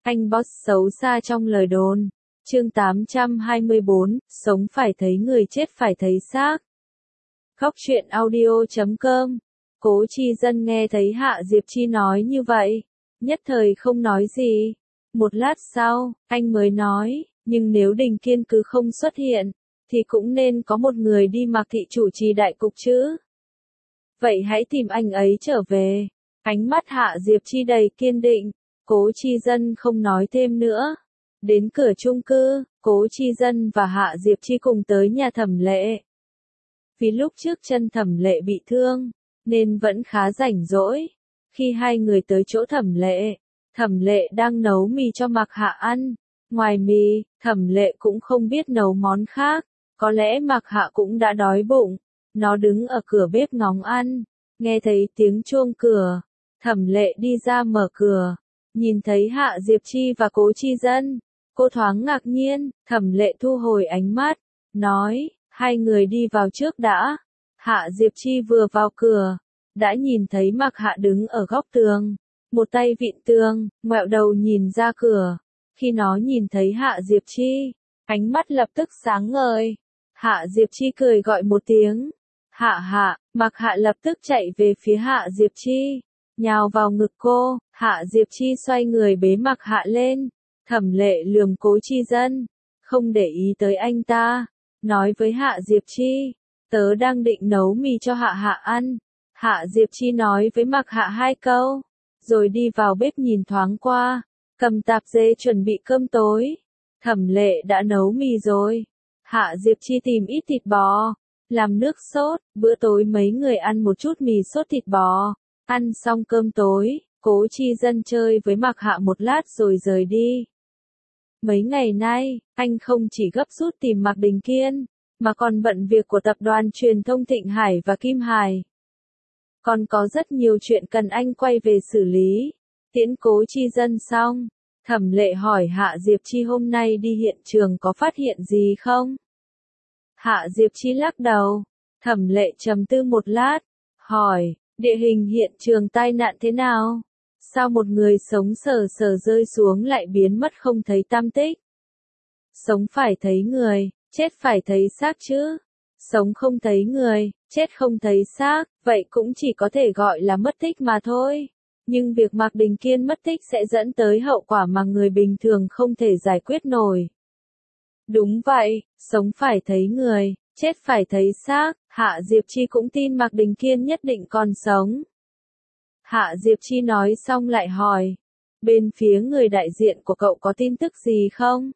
Anh boss xấu xa trong lời đồn. Chương 824, sống phải thấy người chết phải thấy xác. Góc truyện audio.com. Cố Chi Dân nghe thấy Hạ Diệp Chi nói như vậy, nhất thời không nói gì. Một lát sau, anh mới nói, nhưng nếu Đình Kiên cứ không xuất hiện, thì cũng nên có một người đi mặc thị chủ trì đại cục chứ. Vậy hãy tìm anh ấy trở về. Ánh mắt Hạ Diệp Chi đầy kiên định. Cố Chi Dân không nói thêm nữa. Đến cửa chung cư, Cố Chi Dân và Hạ Diệp Chi cùng tới nhà Thẩm Lệ. Vì lúc trước chân Thẩm Lệ bị thương, nên vẫn khá rảnh rỗi. Khi hai người tới chỗ Thẩm Lệ đang nấu mì cho Mạc Hạ ăn. Ngoài mì, Thẩm Lệ cũng không biết nấu món khác. Có lẽ Mạc Hạ cũng đã đói bụng. Nó đứng ở cửa bếp ngóng ăn. Nghe thấy tiếng chuông cửa. Thẩm Lệ đi ra mở cửa. Nhìn thấy Hạ Diệp Chi và Cố Chi Dân. Cô thoáng ngạc nhiên. Thẩm Lệ thu hồi ánh mắt. Nói, hai người đi vào trước đã. Hạ Diệp Chi vừa vào cửa. Đã nhìn thấy Mạc Hạ đứng ở góc tường. Một tay vịn tường, ngoẹo đầu nhìn ra cửa. Khi nó nhìn thấy Hạ Diệp Chi, ánh mắt lập tức sáng ngời. Hạ Diệp Chi cười gọi một tiếng. Hạ, Mạc Hạ lập tức chạy về phía Hạ Diệp Chi, nhào vào ngực cô. Hạ Diệp Chi xoay người bế Mạc Hạ lên. Thẩm Lệ lườm Cố Chi Dân, không để ý tới anh ta, nói với Hạ Diệp Chi, tớ đang định nấu mì cho Hạ ăn. Hạ Diệp Chi nói với Mạc Hạ hai câu, rồi đi vào bếp nhìn thoáng qua, cầm tạp dề chuẩn bị cơm tối. Thẩm Lệ đã nấu mì rồi. Hạ Diệp Chi tìm ít thịt bò, làm nước sốt, bữa tối mấy người ăn một chút mì sốt thịt bò. Ăn xong cơm tối, Cố Chi Dân chơi với Mạc Hạ một lát rồi rời đi. Mấy ngày nay, anh không chỉ gấp rút tìm Mạc Đình Kiên, mà còn bận việc của tập đoàn truyền thông Thịnh Hải và Kim Hải. Còn có rất nhiều chuyện cần anh quay về xử lý. Tiễn Cố Chi Dân xong, Thẩm Lệ hỏi Hạ Diệp Chi hôm nay đi hiện trường có phát hiện gì không? Hạ Diệp Chi lắc đầu. Thẩm Lệ trầm tư một lát, hỏi, địa hình hiện trường tai nạn thế nào? Sao một người sống sờ sờ rơi xuống lại biến mất không thấy tăm tích? Sống phải thấy người, chết phải thấy xác chứ. Sống không thấy người, chết không thấy xác, vậy cũng chỉ có thể gọi là mất tích mà thôi. Nhưng việc Mạc Đình Kiên mất tích sẽ dẫn tới hậu quả mà người bình thường không thể giải quyết nổi. Đúng vậy, sống phải thấy người, chết phải thấy xác. Hạ Diệp Chi cũng tin Mạc Đình Kiên nhất định còn sống. Hạ Diệp Chi nói xong lại hỏi, bên phía người đại diện của cậu có tin tức gì không?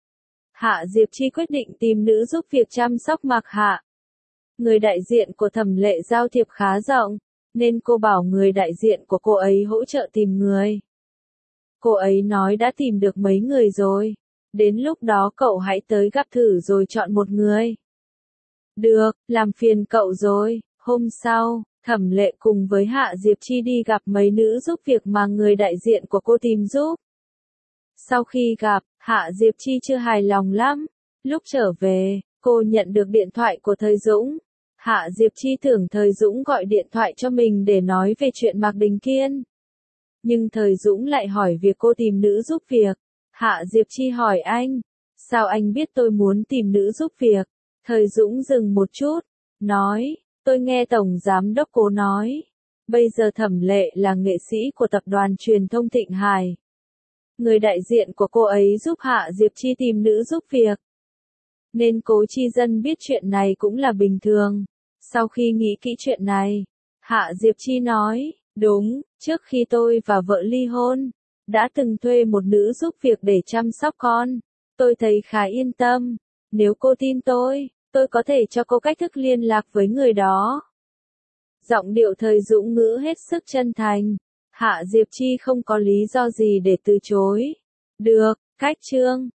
Hạ Diệp Chi quyết định tìm nữ giúp việc chăm sóc Mạc Hạ. Người đại diện của Thẩm Lệ giao thiệp khá rộng, nên cô bảo người đại diện của cô ấy hỗ trợ tìm người. Cô ấy nói đã tìm được mấy người rồi. Đến lúc đó cậu hãy tới gặp thử rồi chọn một người. Được, làm phiền cậu rồi. Hôm sau, Thẩm Lệ cùng với Hạ Diệp Chi đi gặp mấy nữ giúp việc mà người đại diện của cô tìm giúp. Sau khi gặp, Hạ Diệp Chi chưa hài lòng lắm. Lúc trở về, cô nhận được điện thoại của Thời Dũng. Hạ Diệp Chi tưởng Thời Dũng gọi điện thoại cho mình để nói về chuyện Mạc Đình Kiên. Nhưng Thời Dũng lại hỏi việc cô tìm nữ giúp việc. Hạ Diệp Chi hỏi anh, sao anh biết tôi muốn tìm nữ giúp việc? Thời Dũng dừng một chút, nói, tôi nghe Tổng Giám đốc Cố nói. Bây giờ Thẩm Lệ là nghệ sĩ của tập đoàn truyền thông Thịnh Hải. Người đại diện của cô ấy giúp Hạ Diệp Chi tìm nữ giúp việc. Nên Cố Chi Dân biết chuyện này cũng là bình thường. Sau khi nghĩ kỹ chuyện này, Hạ Diệp Chi nói, đúng, trước khi tôi và vợ ly hôn, đã từng thuê một nữ giúp việc để chăm sóc con. Tôi thấy khá yên tâm. Nếu cô tin tôi có thể cho cô cách thức liên lạc với người đó. Giọng điệu Thời Dũng ngữ hết sức chân thành. Hạ Diệp Chi không có lý do gì để từ chối. Được, cách chương